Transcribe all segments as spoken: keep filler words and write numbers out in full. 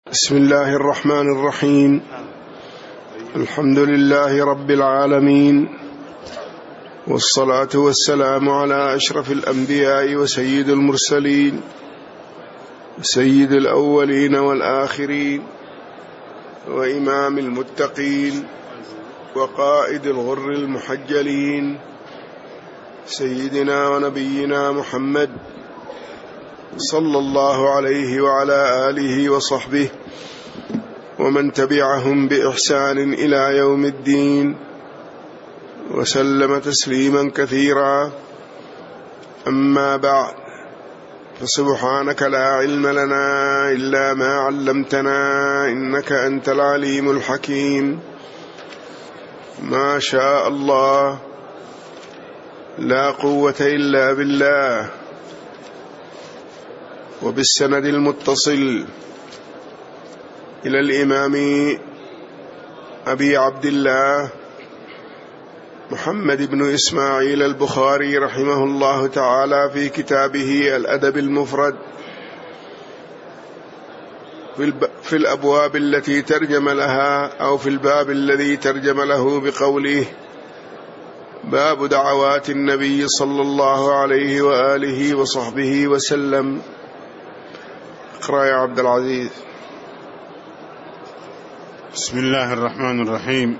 بسم الله الرحمن الرحيم. الحمد لله رب العالمين، والصلاة والسلام على أشرف الأنبياء وسيد المرسلين، سيد الأولين والآخرين، وإمام المتقين، وقائد الغر المحجلين، سيدنا ونبينا محمد صلى الله عليه وعلى آله وصحبه ومن تبعهم بإحسان إلى يوم الدين، وسلم تسليما كثيرا. أما بعد، فسبحانك لا علم لنا إلا ما علمتنا، إنك أنت العليم الحكيم. ما شاء الله، لا قوة إلا بالله. وبالسند المتصل إلى الإمام أبي عبد الله محمد بن إسماعيل البخاري رحمه الله تعالى في كتابه الأدب المفرد في الأبواب التي ترجم لها، أو في الباب الذي ترجم له بقوله: باب دعوات النبي صلى الله عليه وآله وصحبه وسلم. اقرأ يا عبد العزيز. بسم الله الرحمن الرحيم.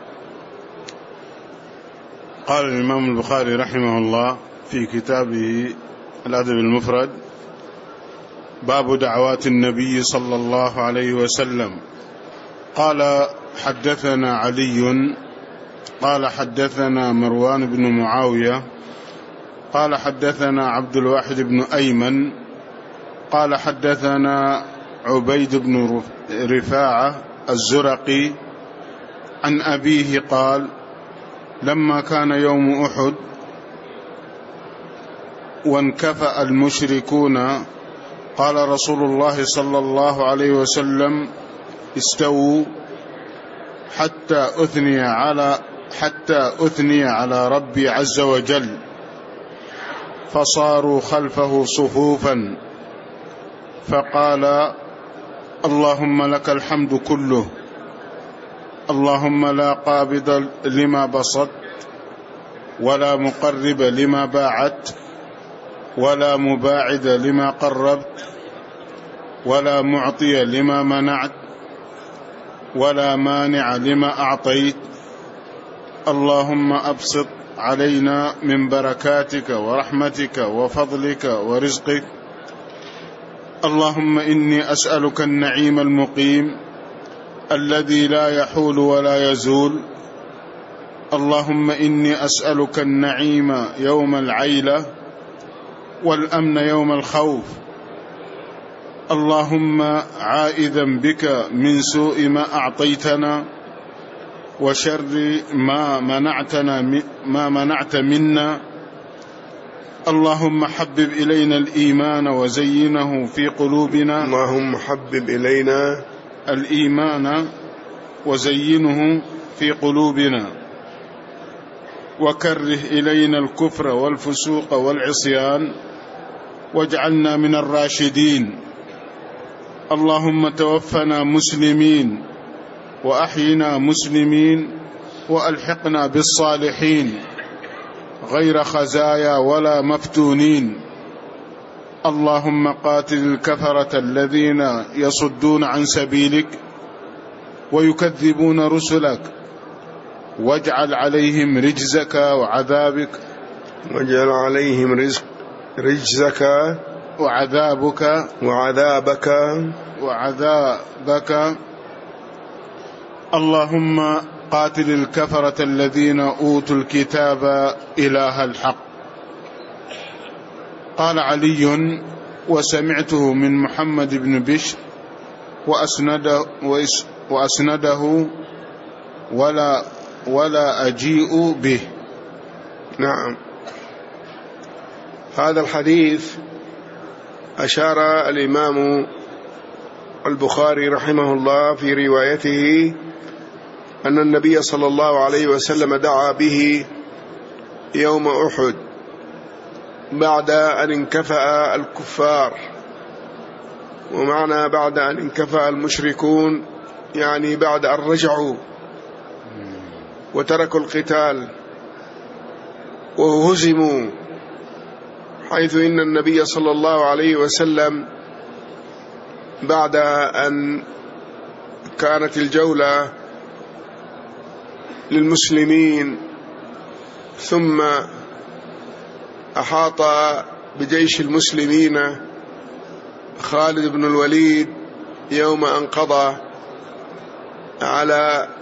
قال الإمام البخاري رحمه الله في كتابه الأدب المفرد: باب دعوات النبي صلى الله عليه وسلم. قال: حدثنا علي قال حدثنا مروان بن معاوية قال حدثنا عبد الواحد بن أيمن قال حدثنا عبيد بن رفاعة الزرقي عن أبيه قال: لما كان يوم أحد وانكفأ المشركون، قال رسول الله صلى الله عليه وسلم: استووا حتى أثني على حتى أثني على ربي عز وجل، فصاروا خلفه صفوفا، فقال: اللهم لك الحمد كله، اللهم لا قابض لما بسطت، ولا مقرب لما باعت، ولا مباعد لما قربت، ولا معطي لما منعت، ولا مانع لما أعطيت. اللهم أبسط علينا من بركاتك ورحمتك وفضلك ورزقك. اللهم إني أسألك النعيم المقيم الذي لا يحول ولا يزول. اللهم إني أسألك النعيم يوم العيلة والأمن يوم الخوف. اللهم عائذا بك من سوء ما أعطيتنا وشر ما منعتنا ما منعت منا. اللهم حبب إلينا الإيمان وزينه في قلوبنا. اللهم حبب إلينا الإيمان وزينه في قلوبنا، وكره إلينا الكفر والفسوق والعصيان، واجعلنا من الراشدين. اللهم توفنا مسلمين وأحينا مسلمين، وألحقنا بالصالحين غير خزايا ولا مفتونين. اللهم قاتل الكفرة الذين يصدون عن سبيلك ويكذبون رسلك، واجعل عليهم رجزك وعذابك واجعل عليهم رزق رجزك وعذابك وعذابك وعذابك. اللهم قاتل الكفرة الذين أوتوا الكتاب إله الحق. قال علي: وسمعته من محمد بن بشر وأسنده, وأسنده ولا, ولا أجيء به. نعم، هذا الحديث أشار الإمام البخاري رحمه الله في روايته أن النبي صلى الله عليه وسلم دعا به يوم أحد بعد أن انكفأ الكفار ومعنى بعد أن انكفأ المشركون يعني بعد أن رجعوا وتركوا القتال وهزموا، حيث إن النبي صلى الله عليه وسلم بعد أن كانت الجولة للمسلمين ثم أحاط بجيش المسلمين خالد بن الوليد يوم أن قضى على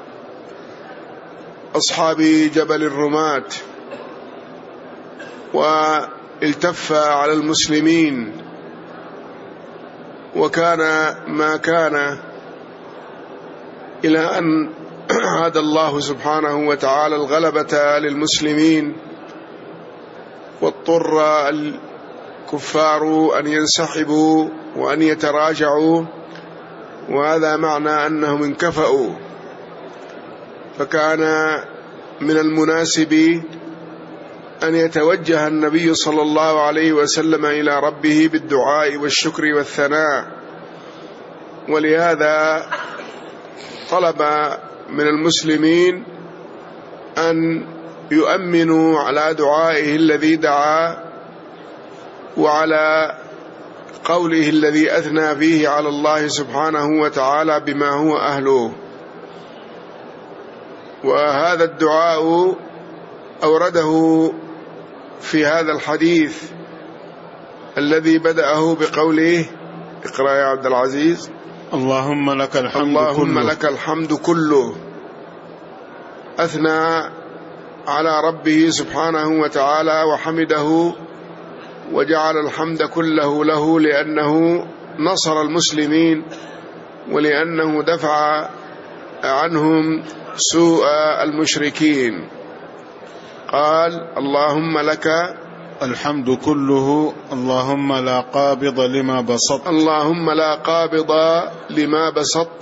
أصحاب جبل الرماة والتف على المسلمين، وكان ما كان إلى أن عاد الله سبحانه وتعالى الغلبة للمسلمين، واضطر الكفار أن ينسحبوا وأن يتراجعوا، وهذا معنى أنهم انكفأوا. فكان من المناسب أن يتوجه النبي صلى الله عليه وسلم إلى ربه بالدعاء والشكر والثناء، ولهذا طلب من المسلمين أن يؤمنوا على دعائه الذي دعا وعلى قوله الذي أثنى فيه على الله سبحانه وتعالى بما هو أهله. وهذا الدعاء أورده في هذا الحديث الذي بدأه بقوله، اقرأ يا عبد العزيز. اللهم لك الحمد اللهم كله. لك الحمد كله. أثنى على ربه سبحانه وتعالى وحمده وجعل الحمد كله له، لأنه نصر المسلمين ولأنه دفع عنهم سوء المشركين. قال اللهم لك الحمد كله، اللهم لا قابض لما بسطت. اللهم لا قابض لما بسطت،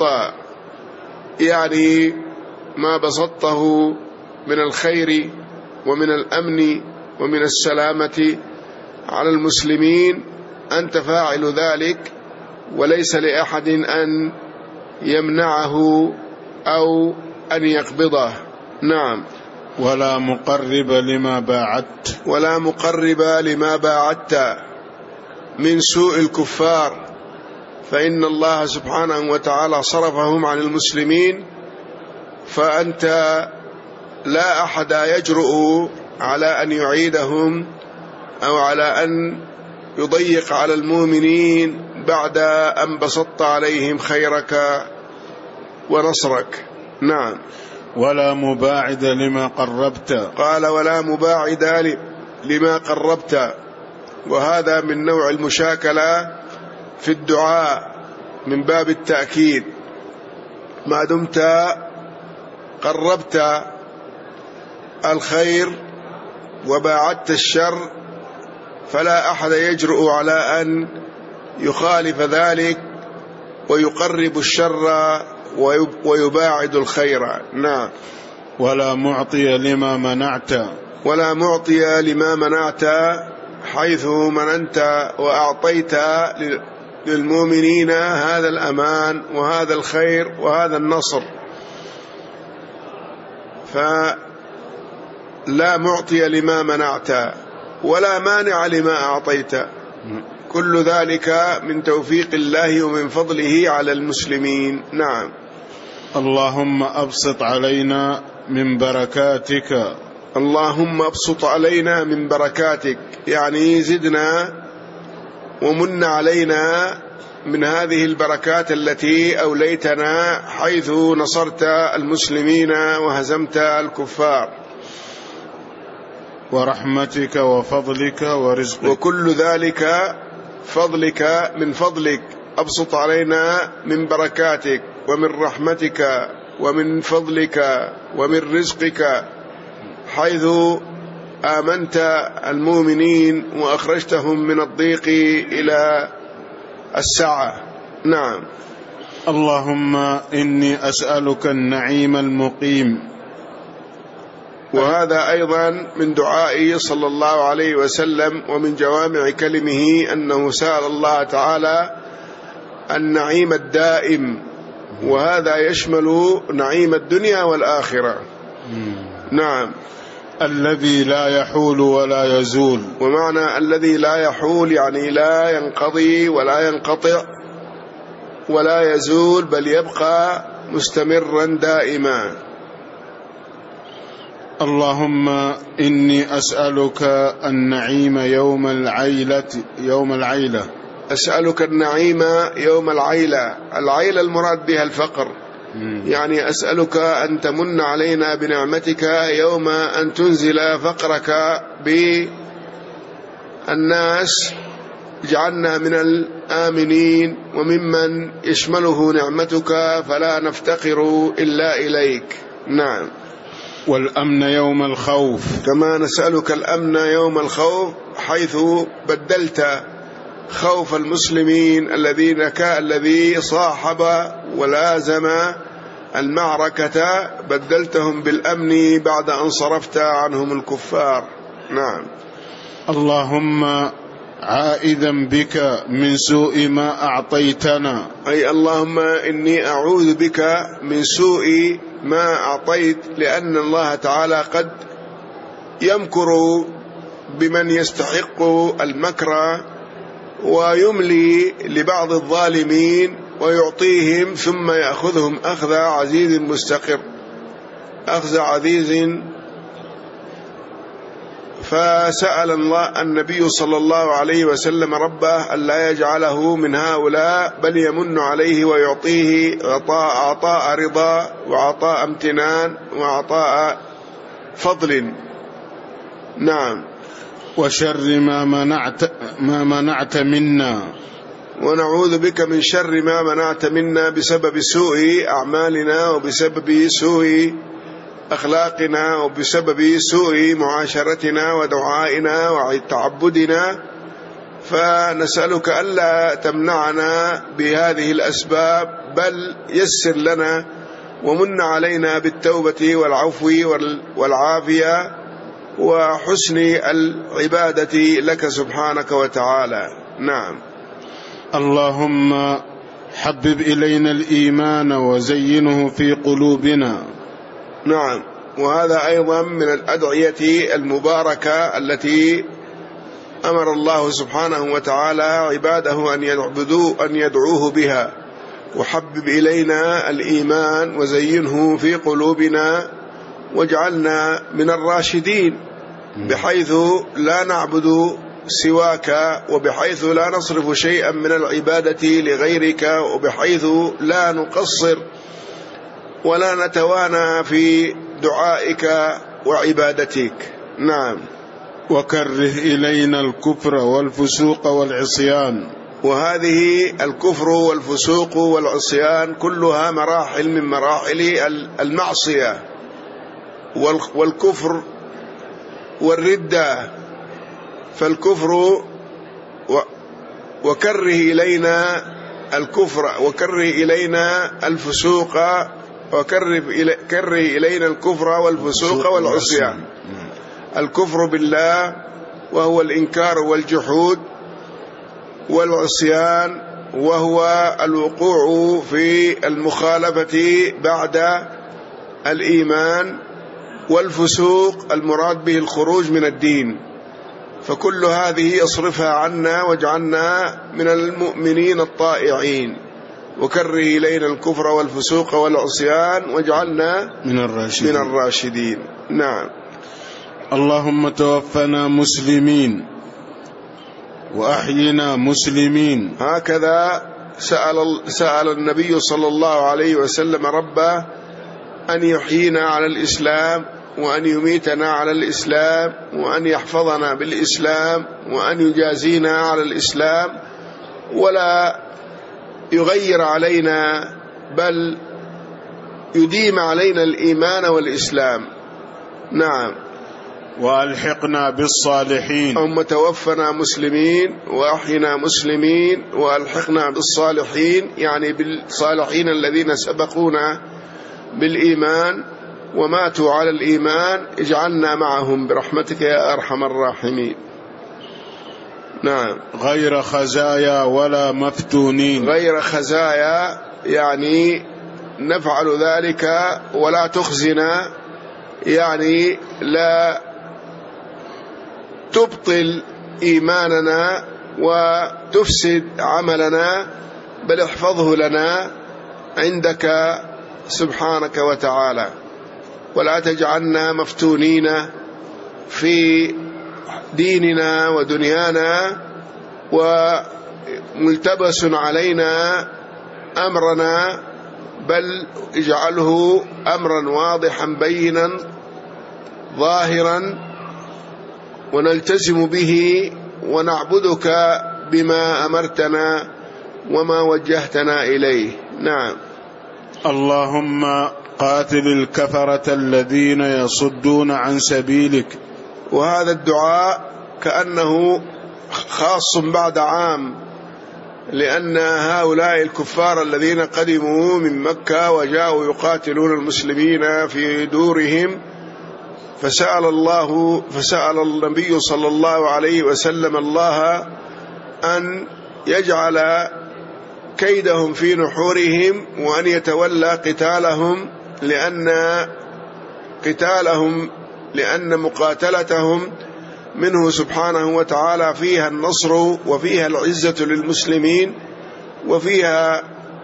يعني ما بسطته من الخير ومن الأمن ومن السلامة على المسلمين أنت فاعل ذلك، وليس لأحد أن يمنعه أو أن يقبضه. نعم. ولا مقرب لما باعدت. ولا مقرب لما باعدت من سوء الكفار، فإن الله سبحانه وتعالى صرفهم عن المسلمين، فأنت لا أحد يجرؤ على أن يعيدهم أو على أن يضيق على المؤمنين بعد أن بسطت عليهم خيرك ونصرك. نعم. ولا مباعد لما قربت. قال ولا مباعد لما قربت، وهذا من نوع المشاكلة في الدعاء من باب التأكيد. ما دمت قربت الخير وباعدت الشر فلا أحد يجرؤ على أن يخالف ذلك ويقرب الشر ويباعد الخير. نعم. ولا معطي لما منعت. ولا معطي لما منعت، حيث مننت وأعطيت للمؤمنين هذا الأمان وهذا الخير وهذا النصر، فلا معطي لما منعت ولا مانع لما أعطيت. كل ذلك من توفيق الله ومن فضله على المسلمين. نعم. اللهم أبسط علينا من بركاتك. اللهم أبسط علينا من بركاتك، يعني زدنا ومن علينا من هذه البركات التي أوليتنا، حيث نصرت المسلمين وهزمت الكفار. ورحمتك وفضلك ورزقك. وكل ذلك فضلك من فضلك. أبسط علينا من بركاتك ومن رحمتك ومن فضلك ومن رزقك، حيث آمنت المؤمنين وأخرجتهم من الضيق إلى السعة. نعم. اللهم إني أسألك النعيم المقيم. وهذا أيضا من دعائه صلى الله عليه وسلم ومن جوامع كلمه أنه سأل الله تعالى النعيم الدائم، وهذا يشمل نعيم الدنيا والآخرة. نعم. الذي لا يحول ولا يزول. ومعنى الذي لا يحول يعني لا ينقضي ولا ينقطع ولا يزول، بل يبقى مستمرا دائما. اللهم إني أسألك النعيم يوم العيلة يوم العيلة أسألك النعيم يوم العيلة. العيلة المراد بها الفقر، يعني أسألك أن تمن علينا بنعمتك يوم أن تنزل فقرك بالناس، اجعلنا من الآمنين وممن يشمله نعمتك فلا نفتقر إلا إليك. نعم. والأمن يوم الخوف. كما نسألك الأمن يوم الخوف، حيث بدلت خوف المسلمين الذين الذي صاحب ولازم المعركة، بدلتهم بالأمن بعد أن صرفت عنهم الكفار. نعم. اللهم عائذا بك من سوء ما أعطيتنا، أي اللهم إني أعوذ بك من سوء ما أعطيت، لأن الله تعالى قد يمكر بمن يستحق المكر ويملي لبعض الظالمين ويعطيهم ثم يأخذهم أخذ عزيز مستقر، أخذ عزيز. فسأل الله النبي صلى الله عليه وسلم ربه ألا يجعله من هؤلاء، بل يمن عليه ويعطيه عطاء, عطاء رضا وعطاء امتنان وعطاء فضل. نعم. وشر ما منعت ما منعت منا، ونعوذ بك من شر ما منعت منا بسبب سوء أعمالنا وبسبب سوء أخلاقنا وبسبب سوء معاشرتنا ودعائنا وتعبدنا. فنسألك ألا تمنعنا بهذه الأسباب، بل يسر لنا ومن علينا بالتوبة والعفو والعافية وحسن العبادة لك سبحانك وتعالى. نعم. اللهم حبب إلينا الإيمان وزينه في قلوبنا. نعم. وهذا أيضا من الأدعية المباركة التي أمر الله سبحانه وتعالى عباده أن يعبدوا أن يدعوه بها. وحبب إلينا الإيمان وزينه في قلوبنا واجعلنا من الراشدين، بحيث لا نعبد سواك، وبحيث لا نصرف شيئا من العبادة لغيرك، وبحيث لا نقصر ولا نتوانى في دعائك وعبادتك. نعم. وكره إلينا الكفر والفسوق والعصيان. وهذه الكفر والفسوق والعصيان كلها مراحل من مراحل المعصية، والكفر والردة. فالكفر وكره إلينا الكفر وكره إلينا الفسوق وكره إلينا الكفر والفسوق والعصيان. الكفر بالله وهو الإنكار والجحود، والعصيان وهو الوقوع في المخالفة بعد الإيمان، والفسوق المراد به الخروج من الدين. فكل هذه اصرفها عنا واجعلنا من المؤمنين الطائعين. وكره إلينا الكفر والفسوق والعصيان واجعلنا من الراشدين, من الراشدين. نعم. اللهم توفنا مسلمين وأحينا مسلمين. هكذا سأل, سأل النبي صلى الله عليه وسلم ربه أن يحيينا على الإسلام، وأن يميتنا على الإسلام، وأن يحفظنا بالإسلام، وأن يجازينا على الإسلام، ولا يغير علينا بل يديم علينا الإيمان والإسلام. نعم. وألحقنا بالصالحين. ثم توفنا مسلمين وأحينا مسلمين وألحقنا بالصالحين، يعني بالصالحين الذين سبقونا بالإيمان وماتوا على الإيمان، اجعلنا معهم برحمتك يا أرحم الراحمين. نعم. غير خزايا ولا مفتونين. غير خزايا يعني نفعل ذلك ولا تخزنا، يعني لا تبطل إيماننا وتفسد عملنا، بل احفظه لنا عندك سبحانك وتعالى، ولا تجعلنا مفتونين في ديننا ودنيانا وملتبس علينا أمرنا، بل اجعله أمرا واضحا بينا ظاهرا ونلتزم به ونعبدك بما أمرتنا وما وجهتنا إليه. نعم. اللهم قاتل الكفرة الذين يصدون عن سبيلك. وهذا الدعاء كأنه خاص بعد عام، لأن هؤلاء الكفار الذين قدموا من مكة وجاءوا يقاتلون المسلمين في دورهم، فسأل الله فسأل النبي صلى الله عليه وسلم الله أن يجعل كيدهم في نحورهم وأن يتولى قتالهم، لأن قتالهم لأن مقاتلتهم منه سبحانه وتعالى فيها النصر وفيها العزة للمسلمين وفيها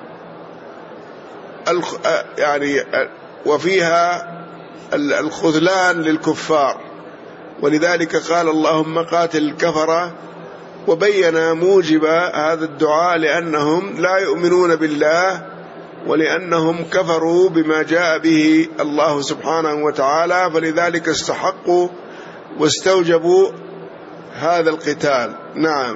يعني وفيها الخذلان للكفار. ولذلك قال اللهم قاتل الكفرة، وبين موجب هذا الدعاء لأنهم لا يؤمنون بالله ولأنهم كفروا بما جاء به الله سبحانه وتعالى، فلذلك استحقوا واستوجبوا هذا القتال. نعم.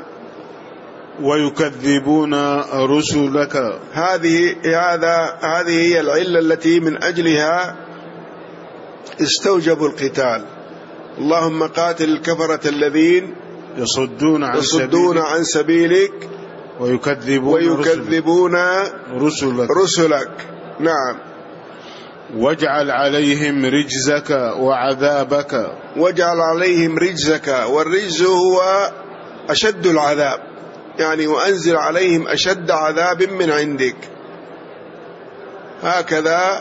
ويكذبون رسلك. هذه هذا هذه هي العلة التي من أجلها استوجبوا القتال. اللهم قاتل الكفرة الذين يصدون عن, يصدون سبيلك, عن سبيلك ويكذبون, ويكذبون رسلك. رسلك. نعم. واجعل عليهم رجزك وعذابك. واجعل عليهم رجزك، والرجز هو أشد العذاب، يعني وأنزل عليهم أشد عذاب من عندك، هكذا.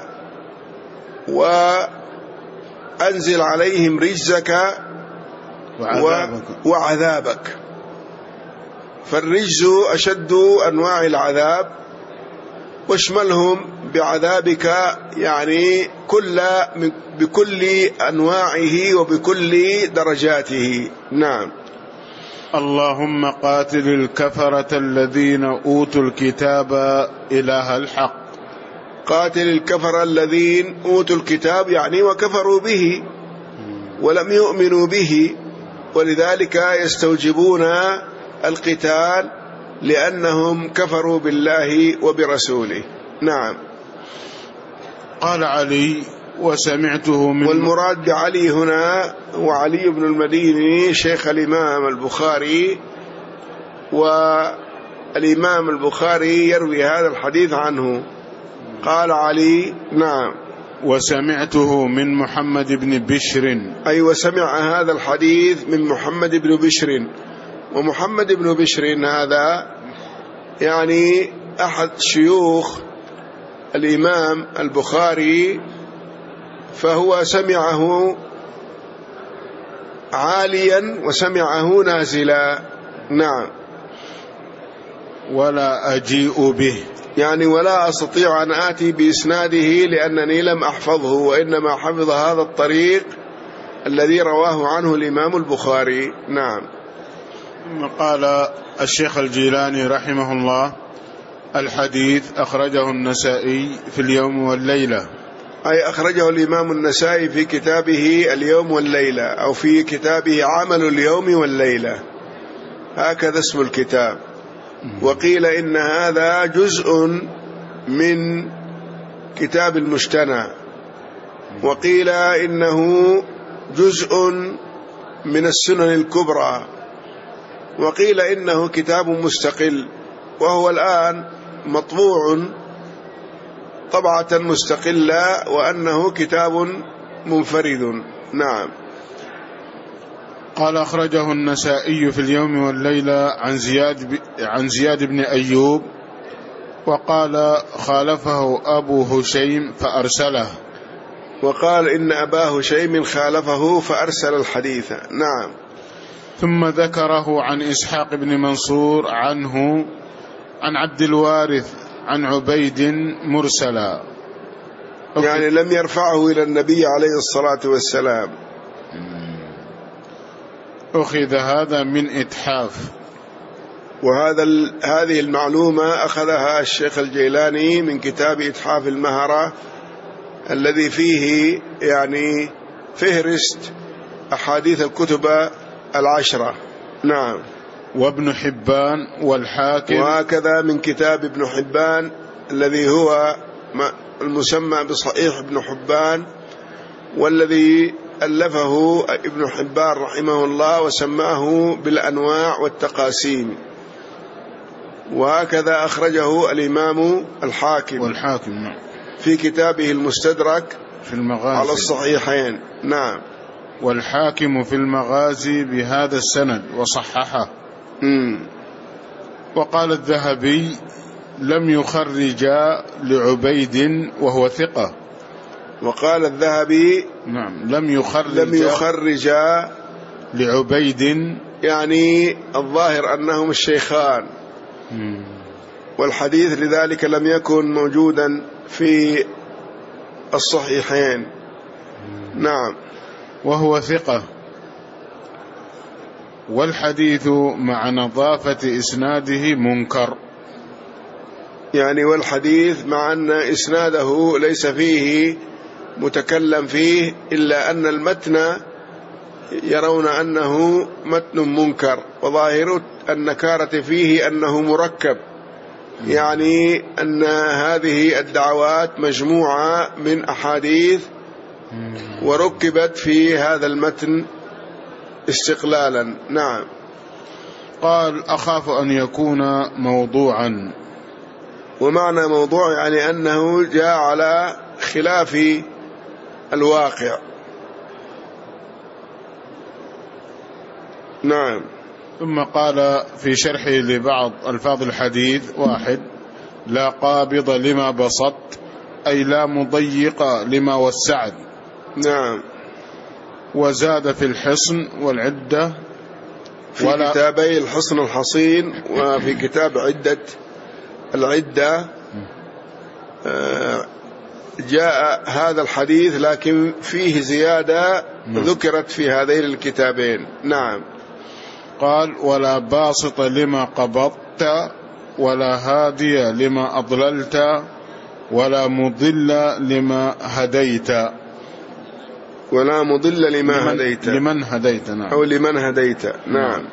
وأنزل عليهم رجزك وعذابك, وعذابك. فالرجز أشد أنواع العذاب، واشملهم بعذابك يعني كل بكل أنواعه وبكل درجاته. نعم. اللهم قاتل الكفرة الذين أوتوا الكتاب إله الحق. قاتل الكفر الذين أوتوا الكتاب يعني وكفروا به ولم يؤمنوا به، ولذلك يستوجبون القتال لأنهم كفروا بالله وبرسوله. نعم. قال علي وسمعته من، والمراد بعلي هنا هو علي بن المديني شيخ الإمام البخاري، والإمام البخاري يروي هذا الحديث عنه. قال علي. نعم. وسمعته من محمد بن بشر. أي وسمع هذا الحديث من محمد بن بشر. ومحمد بن بشر هذا يعني أحد شيوخ الإمام البخاري، فهو سمعه عاليا وسمعه نازلا. نعم. ولا أجيء به يعني ولا أستطيع أن آتي بإسناده لأنني لم أحفظه، وإنما حفظ هذا الطريق الذي رواه عنه الإمام البخاري. نعم. قال الشيخ الجيلاني رحمه الله: الحديث أخرجه النسائي في اليوم والليلة. أي أخرجه الإمام النسائي في كتابه اليوم والليلة، أو في كتابه عمل اليوم والليلة، هكذا اسم الكتاب. وقيل إن هذا جزء من كتاب المجتنى، وقيل إنه جزء من السنن الكبرى، وقيل إنه كتاب مستقل، وهو الآن مطبوع طبعة مستقلة، وأنه كتاب منفرد. نعم. قال أخرجه النسائي في اليوم والليلة عن زياد, ب... عن زياد بن أيوب، وقال خالفه أبو هشيم فأرسله. وقال إن أبا هشيم خالفه فأرسل الحديث. نعم. ثم ذكره عن إسحاق بن منصور عنه عن عبد الوارث عن عبيد مرسلا، يعني لم يرفعه إلى النبي عليه الصلاة والسلام. أخذ هذا من إتحاف، وهذا هذه المعلومة أخذها الشيخ الجيلاني من كتاب إتحاف المهرة الذي فيه يعني فهرست أحاديث الكتب العشرة. نعم. وابن حبان والحاكم، وهكذا من كتاب ابن حبان الذي هو المسمى بصحيح ابن حبان، والذي ألفه ابن حبان رحمه الله وسماه بالأنواع والتقاسيم. وهكذا أخرجه الإمام الحاكم والحاكم في كتابه المستدرك في المغازي على الصحيحين. نعم. والحاكم في المغازي بهذا السند وصححه. مم. وقال الذهبي لم يخرج لعبيد وهو ثقة. وقال الذهبي نعم لم يخرج لم يخرج لعبيد، يعني الظاهر أنهم الشيخان. مم. والحديث لذلك لم يكن موجودا في الصحيحين. مم. نعم. وهو ثقة، والحديث مع نظافة إسناده منكر، يعني والحديث مع أن إسناده ليس فيه متكلم فيه، إلا أن المتن يرون أنه متن منكر، وظاهر النكارة فيه أنه مركب، يعني أن هذه الدعوات مجموعة من أحاديث وركبت في هذا المتن استقلالا. نعم. قال أخاف أن يكون موضوعا. ومعنى موضوع يعني أنه جاء على خلاف الواقع. نعم. ثم قال في شرحه لبعض ألفاظ الحديث: واحد، لا قابض لما بسط، أي لا مضيق لما وسعت. نعم. وزاد في الحصن والعدة في كتابي الحصن الحصين، وفي كتاب عدة العدة جاء هذا الحديث لكن فيه زيادة ذكرت في هذين الكتابين. نعم. قال: ولا باسط لما قبضت، ولا هادي لما أضللت، ولا مضل لما هديت. ولا مضل لما لمن هديت لمن هديت. نعم. أو لمن هديت. نعم.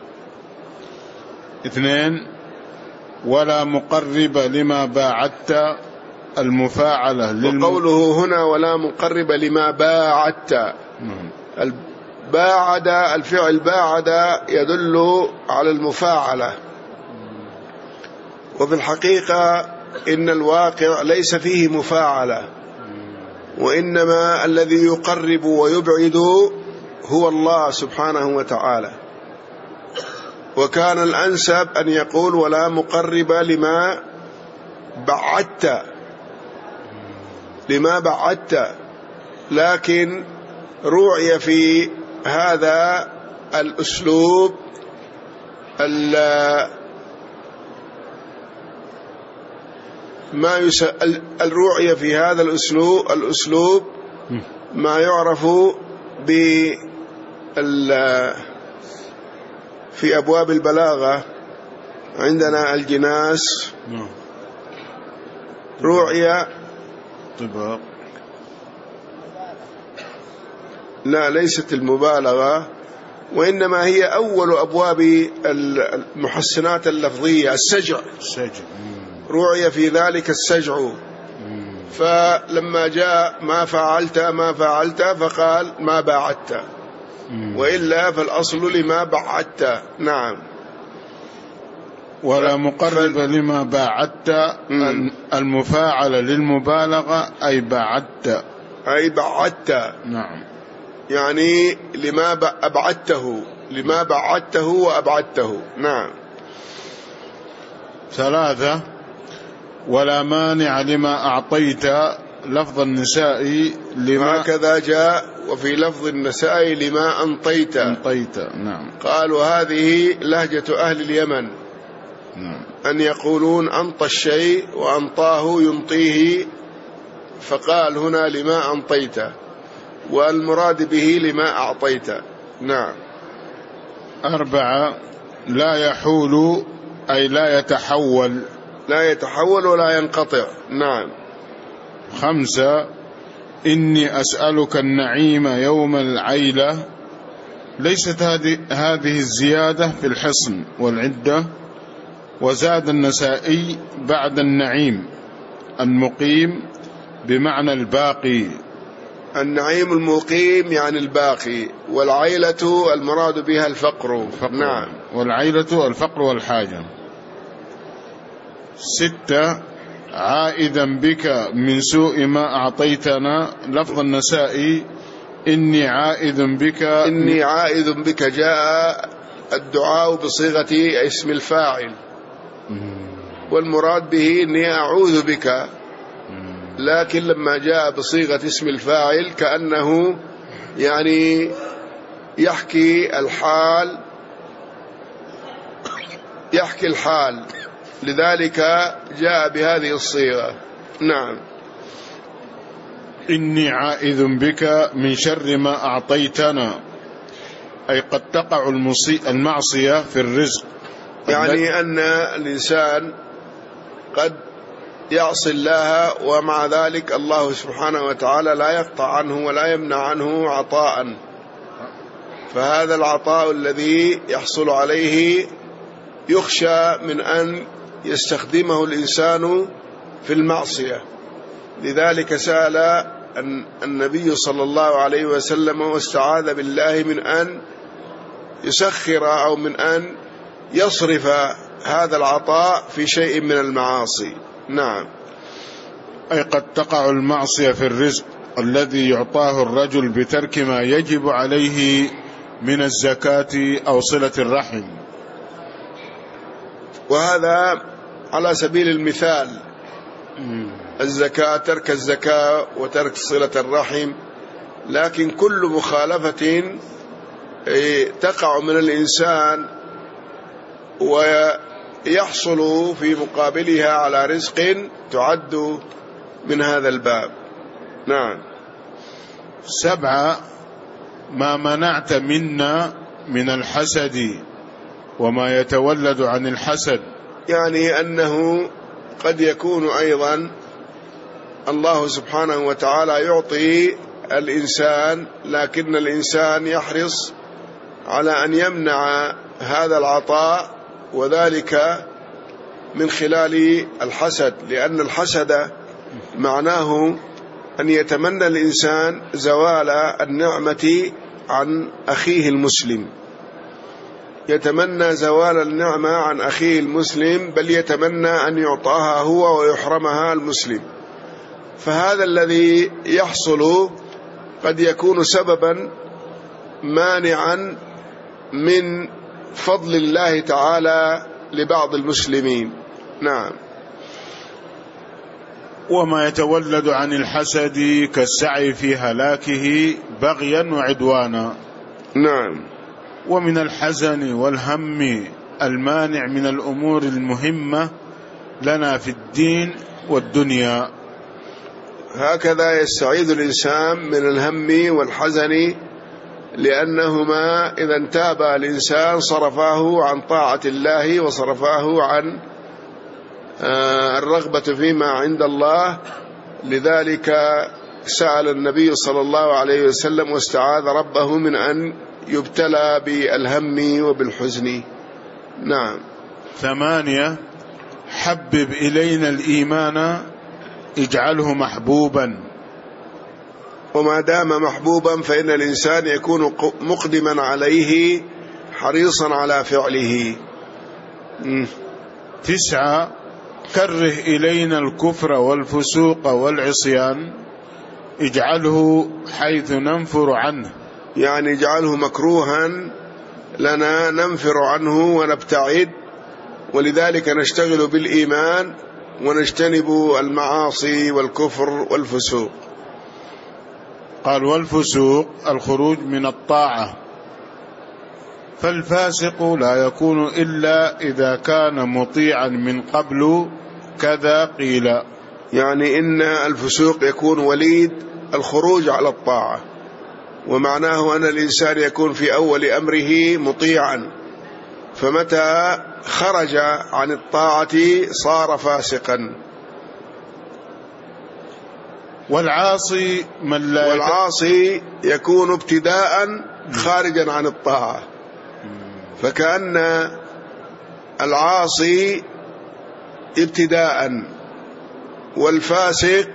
اثنين، ولا مقرب لما باعدت، المفاعلة للم... وقوله هنا ولا مقرب لما باعدت. نعم. باعد، الفعل باعد يدل على المفاعلة، وفي الحقيقة إن الواقع ليس فيه مفاعلة، وإنما الذي يقرب ويبعد هو الله سبحانه وتعالى. وكان الأنسب أن يقول ولا مقرب لما بعدت، لما بعدت، لكن روعي في هذا الأسلوب ما يس... الروعي في هذا الأسلوب الأسلوب ما يعرف ب في أبواب البلاغة عندنا الجناس، روعي طباق، لا ليست المبالغة، وإنما هي أول أبواب المحسنات اللفظية، السجع. روعي في ذلك السجع. فلما جاء ما فعلت ما فعلت فقال ما باعدت، وإلا فالأصل لما بعدت. نعم. ولا مقرب ف... لما باعدت، المفاعلة للمبالغة، أي بعدت، أي بعدت. نعم. يعني لما أبعدته لما بعدته وأبعدته. نعم. ثلاثة: ولا مانع لما أعطيت، لفظ النساء لما هكذا جاء، وفي لفظ النساء لما أنطيت. أنطيت. نعم. قالوا هذه لهجة أهل اليمن. نعم. أن يقولون أنطى الشيء وأنطاه ينطيه، فقال هنا لما أنطيت، والمراد به لما أعطيت. نعم. أربعة: لا يحول، أي لا يتحول. لا يتحول ولا ينقطع. نعم. خمسة: إني أسألك النعيم يوم العيلة. ليست هذه الزيادة في الحصن والعدة. وزاد النسائي بعد النعيم المقيم بمعنى الباقي. النعيم المقيم يعني الباقي، والعيلة المراد بها الفقر. الفقر. نعم. والعيلة الفقر والحاجة. ستة: عائذا بك من سوء ما أعطيتنا، لفظ النسائي إني عائذ بك. إني عائذ بك جاء الدعاء بصيغة اسم الفاعل، والمراد به إني أعوذ بك، لكن لما جاء بصيغة اسم الفاعل كأنه يعني يحكي الحال يحكي الحال لذلك جاء بهذه الصيغة. نعم. إني عائذ بك من شر ما أعطيتنا، أي قد تقع المعصية في الرزق، يعني أن الإنسان قد يعصي الله ومع ذلك الله سبحانه وتعالى لا يقطع عنه ولا يمنع عنه عطاء، فهذا العطاء الذي يحصل عليه يخشى من أن يستخدمه الإنسان في المعصية. لذلك سأل النبي صلى الله عليه وسلم واستعاذ بالله من أن يسخر أو من أن يصرف هذا العطاء في شيء من المعاصي. نعم. أي قد تقع المعصية في الرزق الذي يعطاه الرجل بترك ما يجب عليه من الزكاة أو صلة الرحم. وهذا على سبيل المثال، الزكاة، ترك الزكاة وترك صلة الرحم، لكن كل مخالفة تقع من الإنسان ويحصل في مقابلها على رزق تعد من هذا الباب. نعم. سبعة: ما منعت منا من الحسد وما يتولد عن الحسد، يعني أنه قد يكون أيضا الله سبحانه وتعالى يعطي الإنسان، لكن الإنسان يحرص على أن يمنع هذا العطاء، وذلك من خلال الحسد، لأن الحسد معناه أن يتمنى الإنسان زوال النعمة عن أخيه المسلم، يتمنى زوال النعمة عن أخيه المسلم، بل يتمنى أن يعطاها هو ويحرمها المسلم. فهذا الذي يحصل قد يكون سببا مانعا من فضل الله تعالى لبعض المسلمين. نعم. وما يتولد عن الحسد كالسعي في هلاكه بغيا وعدوانا. نعم. ومن الحزن والهم المانع من الأمور المهمة لنا في الدين والدنيا. هكذا يستعيذ الإنسان من الهم والحزن، لأنهما إذا انتاب الإنسان صرفاه عن طاعة الله وصرفاه عن الرغبة فيما عند الله. لذلك سأل النبي صلى الله عليه وسلم واستعاذ ربه من أن يبتلى بالهم وبالحزن. نعم. ثمانية: حبب إلينا الإيمان اجعله محبوبا. وما دام محبوبا فإن الإنسان يكون مقدما عليه حريصا على فعله. م. تسعة: كره إلينا الكفر والفسوق والعصيان اجعله حيث ننفر عنه. يعني يجعله مكروها لنا ننفر عنه ونبتعد، ولذلك نشتغل بالإيمان ونجتنب المعاصي والكفر والفسوق. قال: والفسوق الخروج من الطاعة، فالفاسق لا يكون إلا إذا كان مطيعا من قبل، كذا قيل. يعني إن الفسوق يكون وليد الخروج على الطاعة، ومعناه أن الإنسان يكون في أول أمره مطيعا، فمتى خرج عن الطاعة صار فاسقا. والعاصي من لا والعاصي يكون ابتداء خارجا عن الطاعة، فكأن العاصي ابتداء والفاسق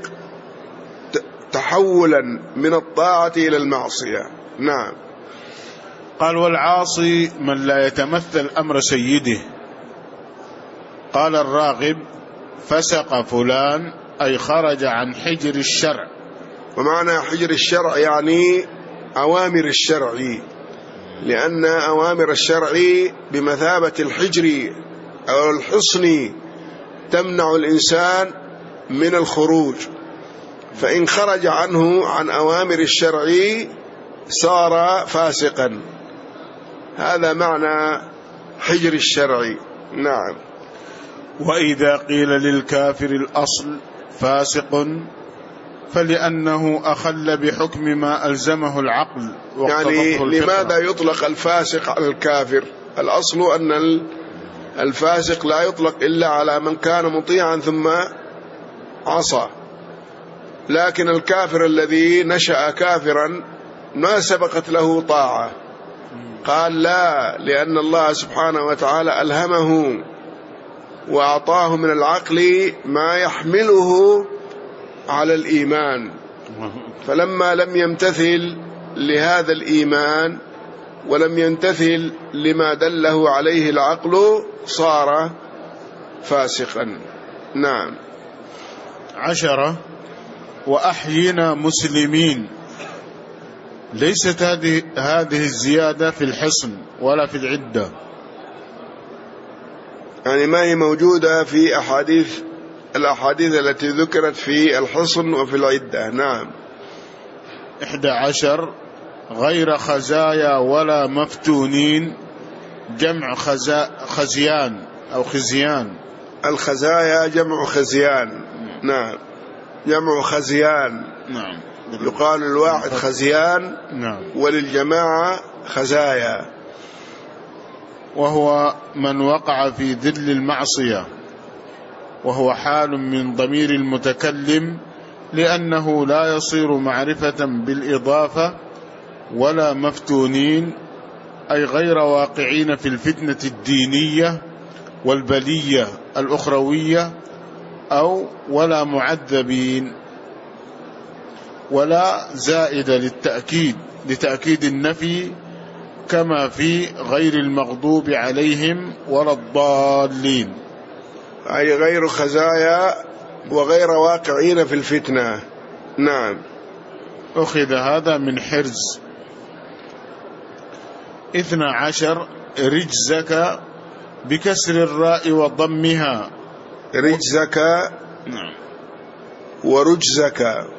تحولا من الطاعة إلى المعصية. نعم. قال: والعاصي من لا يتمثل أمر سيده. قال الراغب: فسق فلان أي خرج عن حجر الشرع. ومعنى حجر الشرع يعني أوامر الشرع، لأن أوامر الشرع بمثابة الحجر أو الحصن تمنع الإنسان من الخروج، فإن خرج عنه عن أوامر الشرع صار فاسقا. هذا معنى حجر الشرع. نعم. وإذا قيل للكافر الأصل فاسق فلأنه أخل بحكم ما ألزمه العقل. يعني لماذا يطلق الفاسق على الكافر؟ الأصل أن الفاسق لا يطلق إلا على من كان مطيعا ثم عصى، لكن الكافر الذي نشأ كافرا ما سبقت له طاعة، قال لا، لأن الله سبحانه وتعالى ألهمه وأعطاه من العقل ما يحمله على الإيمان، فلما لم يمتثل لهذا الإيمان ولم يمتثل لما دله عليه العقل صار فاسقا. نعم. عشرة: وأحيينا مسلمين. ليست هذه هذه الزيادة في الحصن ولا في العدة، يعني ما هي موجودة في أحاديث الأحاديث التي ذكرت في الحصن وفي العدة. نعم. إحدى عشر: غير خزايا ولا مفتونين. جمع خزا خزيان أو خزيان. الخزايا جمع خزيان. نعم. جمع خزيان. نعم. يقال الواحد خزيان. نعم. وللجماعة خزايا. وهو من وقع في ذل المعصية، وهو حال من ضمير المتكلم، لأنه لا يصير معرفة بالإضافة. ولا مفتونين أي غير واقعين في الفتنة الدينية والبلية الأخروية، أو ولا معذبين. ولا زائدة للتأكيد لتأكيد النفي، كما في غير المغضوب عليهم ولا الضالين، أي غير خزايا وغير واقعين في الفتنة. نعم. أخذ هذا من حرز. اثنى عشر: رجزك بكسر الراء وضمها. رجزك. نعم. ورجزك.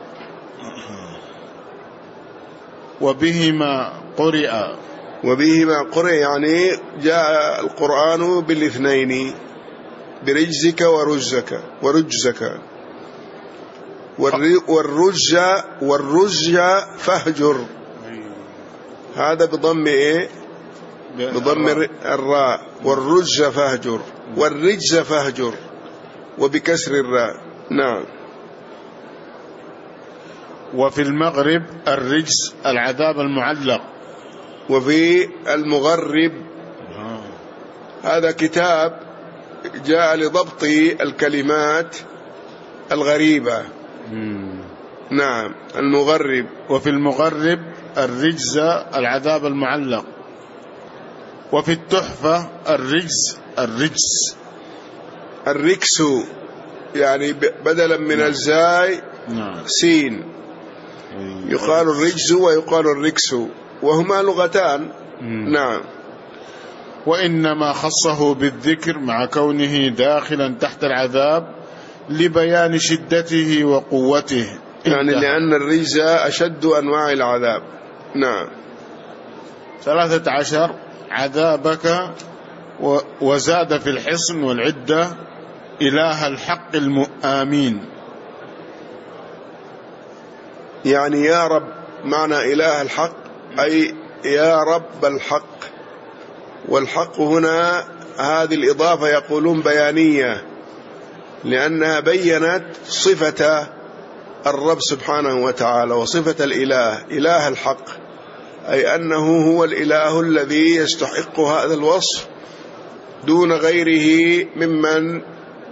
وبهما قرئ. وبهما قرئ يعني جاء القرآن بالاثنين، برجزك ورجزك ورجزك. والرج والرج فهجر، هذا بضم ايه؟ بضم الراء. والرج فهجر والرجز فهجر وبكسر الراء. نعم. وفي المغرب الرجز العذاب المعلق. وفي المغرب هذا كتاب جاء لضبط الكلمات الغريبة. نعم. المغرب. وفي المغرب الرجز العذاب المعلق. وفي التحفة الرجز الرجس. الركس يعني بدلا من الزاي سين. يقال الرجز ويقال الركس وهما لغتان. نعم. وإنما خصه بالذكر مع كونه داخلا تحت العذاب لبيان شدته وقوته، يعني لأن الرجز أشد أنواع العذاب. نعم. ثلاثة عشر عذابك، وزاد في الحصن والعدة إله الحق المؤمن، يعني يا رب، معنى إله الحق أي يا رب الحق، والحق هنا هذه الإضافة يقولون بيانية لأنها بيّنت صفة الرب سبحانه وتعالى وصفة الإله، إله الحق، أي أنه هو الإله الذي يستحق هذا الوصف دون غيره ممن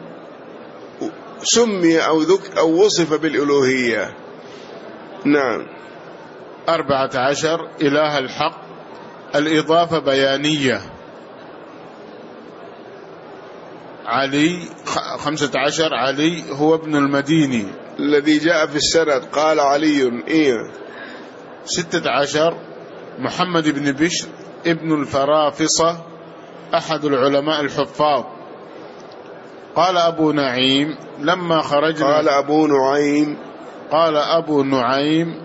سمي أو ذك أو وصف بالألوهية. نعم. أربعة عشر إله الحق، الإضافة بيانية. علي. خمسة عشر علي هو ابن المديني الذي جاء في السند قال علي. إيه. ستة عشر محمد بن بشر ابن الفرافصة أحد العلماء الحفاظ. قال أبو نعيم لما خرجنا قال أبو نعيم قال أبو نعيم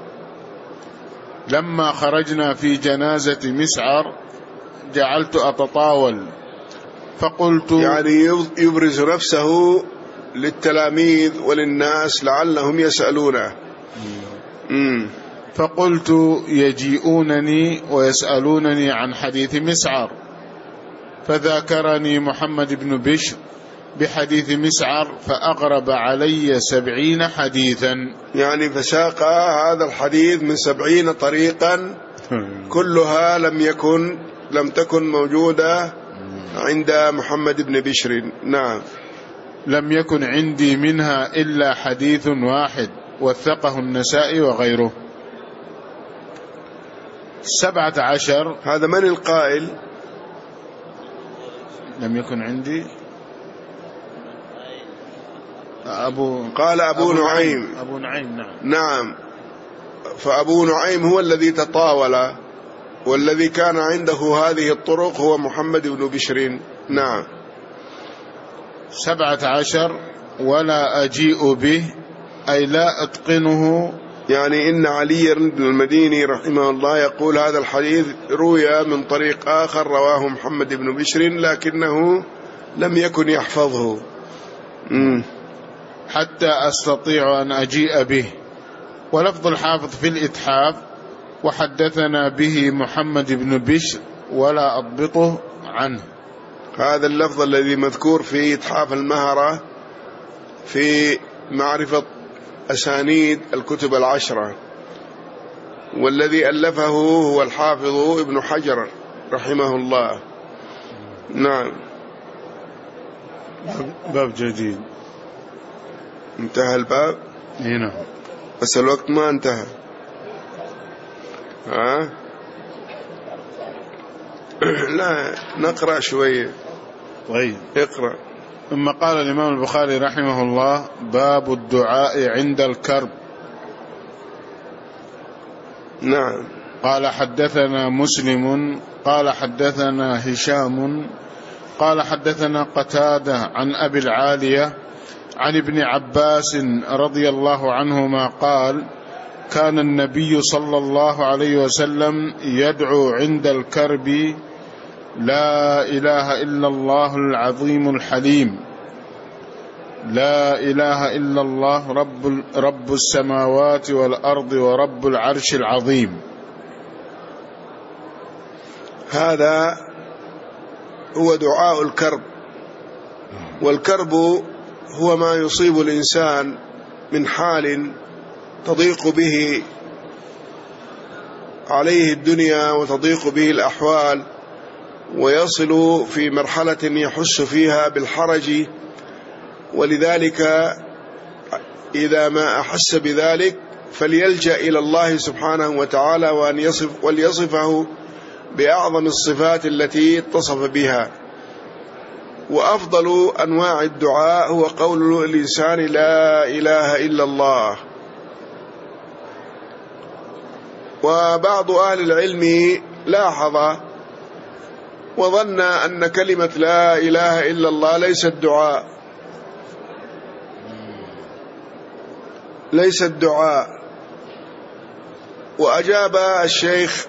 لما خرجنا في جنازة مسعر جعلت أتطاول فقلت، يعني يبرز نفسه للتلاميذ وللناس لعلهم يسألونه. مم. فقلت يجيئونني ويسألونني عن حديث مسعر، فذاكرني محمد بن بشر بحديث مسعر فأغرب علي سبعين حديثا، يعني فساق هذا الحديث من سبعين طريقا كلها لم يكن لم تكن موجودة عند محمد بن بشر. نعم. لم يكن عندي منها إلا حديث واحد وثقه النسائي وغيره. سبعة عشر هذا من القائل؟ لم يكن عندي أبو قال أبو, أبو نعيم. نعيم أبو نعيم. نعم. نعم. فأبو نعيم هو الذي تطاول، والذي كان عنده هذه الطرق هو محمد بن بشر. نعم. سبعة عشر ولا أجيء به، أي لا أتقنه، يعني إن علي بن المديني رحمه الله يقول هذا الحديث روي من طريق آخر رواه محمد بن بشر لكنه لم يكن يحفظه. مم. حتى أستطيع أن أجيء به. ولفظ الحافظ في الإتحاف وحدثنا به محمد بن بشر ولا أضبطه عنه. هذا اللفظ الذي مذكور في إتحاف المهرة في معرفة أسانيد الكتب العشرة، والذي ألفه هو الحافظ ابن حجر رحمه الله. نعم. باب جديد. انتهى الباب هنا بس الوقت ما انتهى. ها لا نقرأ شوية. طيب اقرأ. ثم قال الإمام البخاري رحمه الله باب الدعاء عند الكرب. نعم. قال حدثنا مسلم قال حدثنا هشام قال حدثنا قتادة عن أبي العالية عن ابن عباس رضي الله عنهما قال كان النبي صلى الله عليه وسلم يدعو عند الكرب لا إله إلا الله العظيم الحليم، لا إله إلا الله رب, رب السماوات والأرض ورب العرش العظيم. هذا هو دعاء الكرب، والكرب هو ما يصيب الإنسان من حال تضيق به عليه الدنيا وتضيق به الأحوال، ويصل في مرحلة يحس فيها بالحرج، ولذلك إذا ما أحس بذلك فليلجأ إلى الله سبحانه وتعالى وأن يصف وليصفه بأعظم الصفات التي اتصف بها. وأفضل أنواع الدعاء هو قول الإنسان لا إله إلا الله، وبعض أهل العلم لاحظ وظن أن كلمة لا إله إلا الله ليست دعاء ليست دعاء وأجاب الشيخ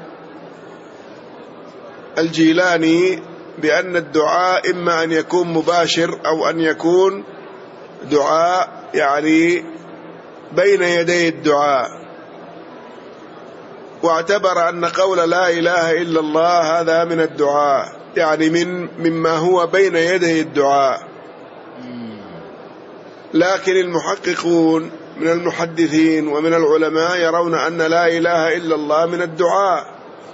الجيلاني بأن الدعاء إما أن يكون مباشر أو أن يكون دعاء يعني بين يدي الدعاء، واعتبر أن قول لا إله إلا الله هذا من الدعاء، يعني من مما هو بين يدي الدعاء. لكن المحققون من المحدثين ومن العلماء يرون أن لا إله إلا الله من الدعاء.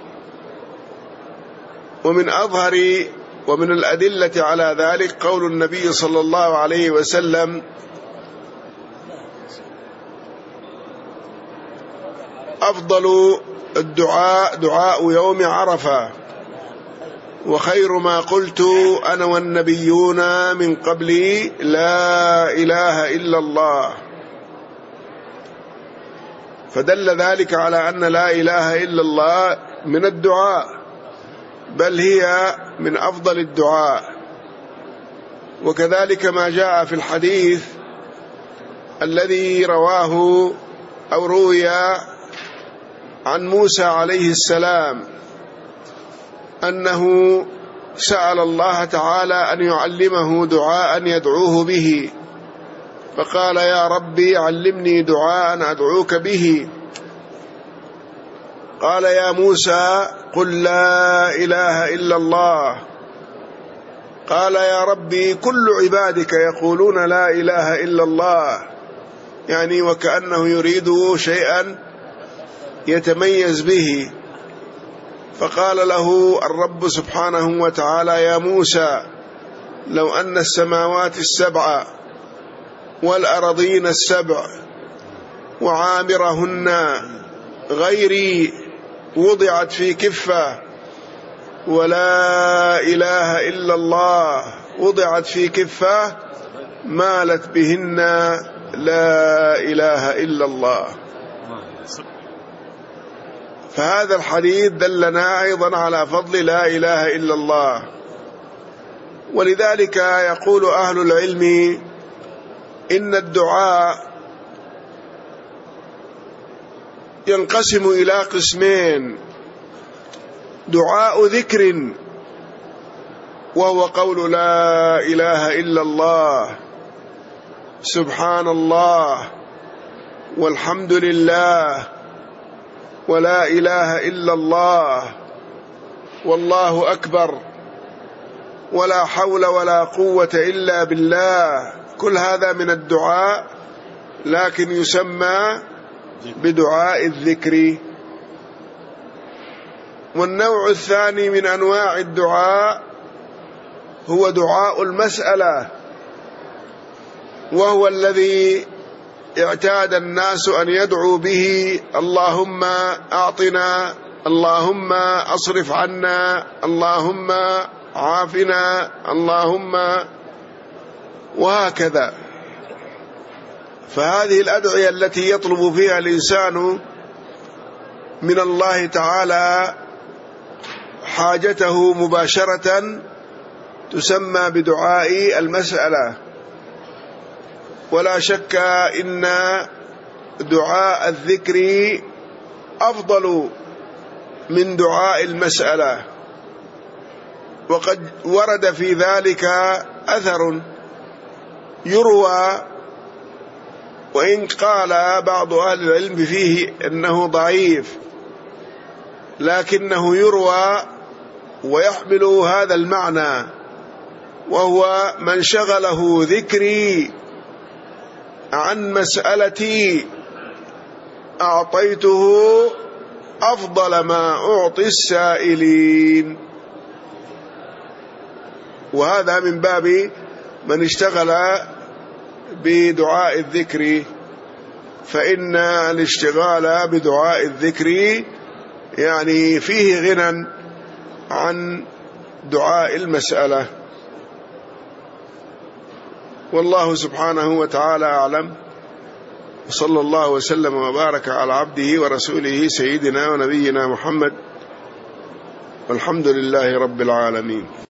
ومن أظهر ومن الأدلة على ذلك قول النبي صلى الله عليه وسلم: أفضل الدعاء دعاء يوم عرفة، وخير ما قلت أنا والنبيون من قبلي لا إله إلا الله. فدل ذلك على أن لا إله إلا الله من الدعاء، بل هي من أفضل الدعاء. وكذلك ما جاء في الحديث الذي رواه أو روي عن موسى عليه السلام أنه سأل الله تعالى أن يعلمه دعاء يدعوه به، فقال: يا ربي علمني دعاء أدعوك به. قال: يا موسى قل لا إله إلا الله. قال: يا ربي كل عبادك يقولون لا إله إلا الله، يعني وكأنه يريد شيئا يتميز به. فقال له الرب سبحانه وتعالى: يا موسى لو أن السماوات السبع والأرضين السبع وعامرهن غيري وضعت في كفة، ولا إله إلا الله وضعت في كفة، مالت بهن لا إله إلا الله. فهذا الحديث دلنا أيضا على فضل لا إله إلا الله. ولذلك يقول أهل العلم إن الدعاء ينقسم إلى قسمين: دعاء ذكر وهو قول لا إله إلا الله، سبحان الله، والحمد لله، ولا إله إلا الله، والله أكبر، ولا حول ولا قوة إلا بالله. كل هذا من الدعاء، لكن يسمى بدعاء الذكر. والنوع الثاني من أنواع الدعاء هو دعاء المسألة، وهو الذي اعتاد الناس أن يدعوا به: اللهم أعطنا، اللهم أصرف عنا، اللهم عافنا، اللهم، وهكذا. فهذه الأدعية التي يطلب فيها الإنسان من الله تعالى حاجته مباشرة تسمى بدعاء المسألة. ولا شك إن دعاء الذكر أفضل من دعاء المسألة، وقد ورد في ذلك أثر يروى، وإن قال بعض أهل العلم فيه أنه ضعيف، لكنه يروى ويحمل هذا المعنى، وهو: من شغله ذكري عن مسألتي أعطيته أفضل ما أعطي السائلين. وهذا من باب من اشتغل بدعاء الذكر، فإن الاشتغال بدعاء الذكر يعني فيه غنى عن دعاء المسألة. والله سبحانه وتعالى أعلم. صلى الله وسلم وبارك على عبده ورسوله سيدنا ونبينا محمد، والحمد لله رب العالمين.